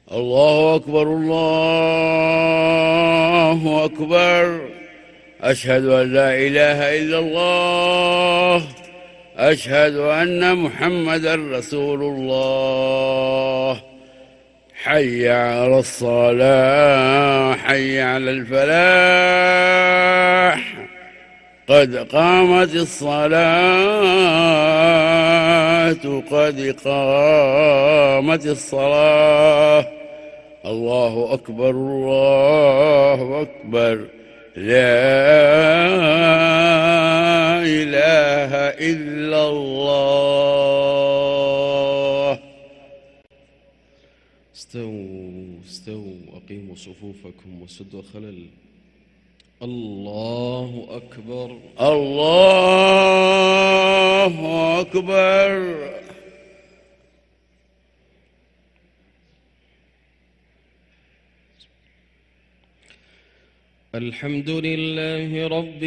الله أكبر الله أكبر. أشهد أن لا إله إلا الله. أشهد أن محمدا رسول الله. حي على الصلاة، حي على الفلاح، قد قامت الصلاة، قد قامت الصلاة. الله أكبر الله أكبر. لا إله إلا الله. استووا أقيموا صفوفكم وسدوا الخلل. الله أكبر الله أكبر. الحمد لله رب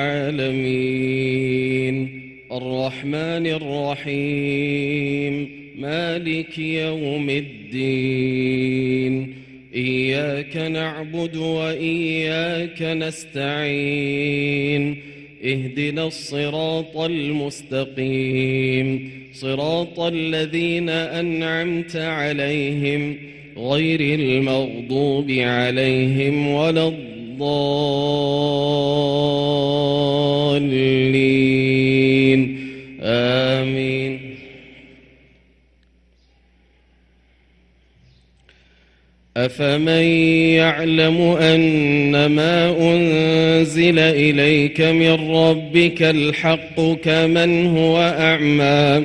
العالمين، الرحمن الرحيم، مالك يوم الدين. إياك نعبد وإياك نستعين. اهدنا الصراط المستقيم، صراط الذين أنعمت عليهم غير المغضوب عليهم ولا الضالين. آمين. أفمن يعلم أنما أنزل إليك من ربك الحق كمن هو أعمى؟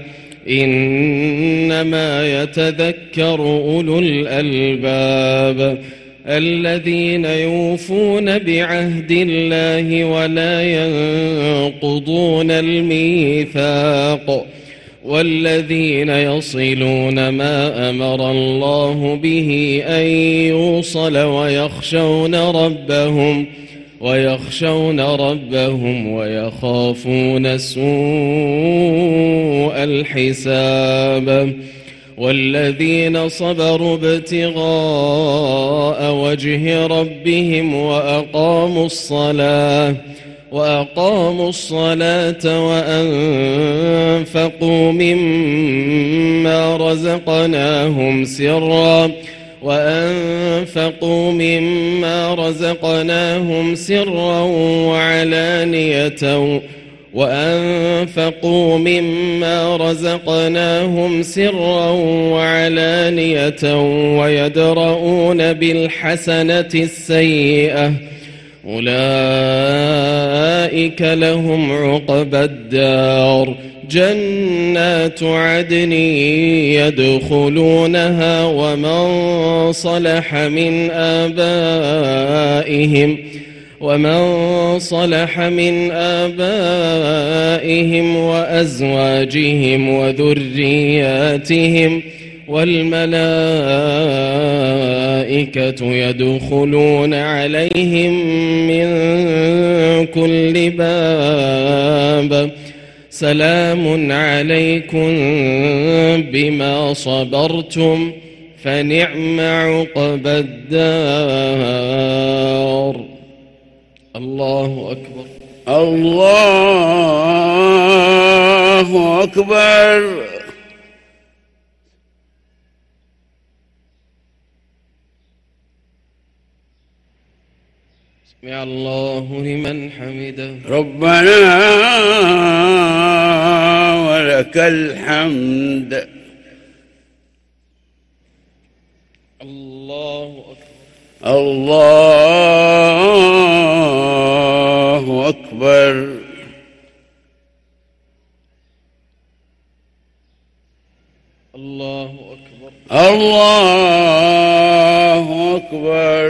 إنما يتذكر أولو الألباب الذين يوفون بعهد الله ولا ينقضون الميثاق، والذين يصلون ما أمر الله به أن يوصل ويخشون ربهم ويخافون سوء الحساب، والذين صبروا ابتغاء وجه ربهم وأقاموا الصلاة وأنفقوا مما رزقناهم سرا وعلانية ويدرؤون بالحسنة السيئة أولئك لهم عقبى الدار. جنات عدن يدخلونها ومن صلح من آبائهم وأزواجهم وذرياتهم، والملائكة يدخلون عليهم من كل باب. سلام عليكم بما صبرتم فنعم عقبى الدار. الله أكبر الله أكبر. سمع الله لمن حمده. ربنا ولك الحمد. الله أكبر الله أكبر. الله أكبر الله أكبر.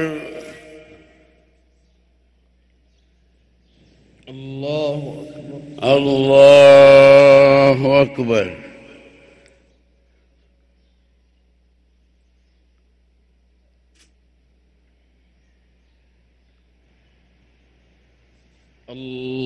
الله أكبر الله أكبر.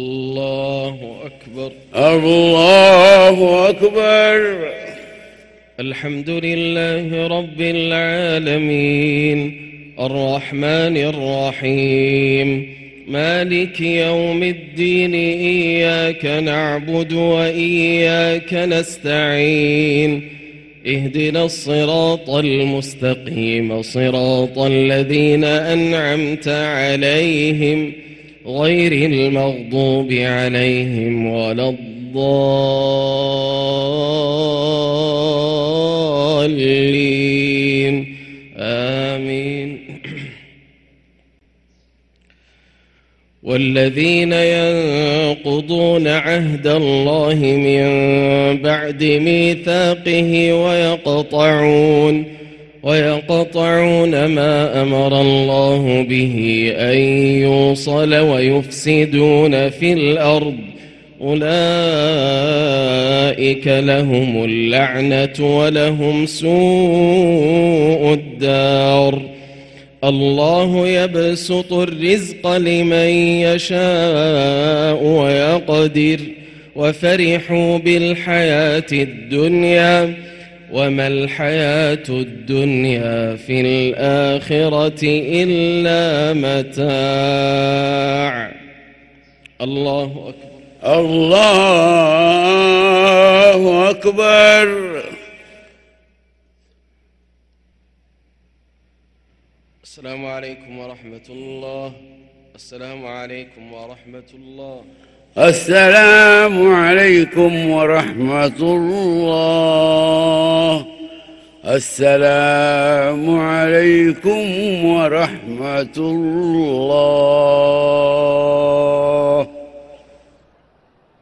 الله أكبر الله أكبر. الحمد لله رب العالمين الرحمن الرحيم مالك يوم الدين إياك نعبد وإياك نستعين اهدنا الصراط المستقيم صراط الذين أنعمت عليهم غير المغضوب عليهم ولا الضالين آمين. والذين ينقضون عهد الله من بعد ميثاقه ويقطعون ما أمر الله به أن يوصل ويفسدون في الأرض أولئك لهم اللعنة ولهم سوء الدار. الله يبسط الرزق لمن يشاء ويقدر وفرحوا بالحياة الدنيا وما الحياة الدنيا في الآخرة إلا متاع. الله أكبر. الله أكبر. السلام عليكم ورحمة الله. السلام عليكم ورحمة الله. السلام عليكم ورحمة الله. السلام عليكم ورحمة الله.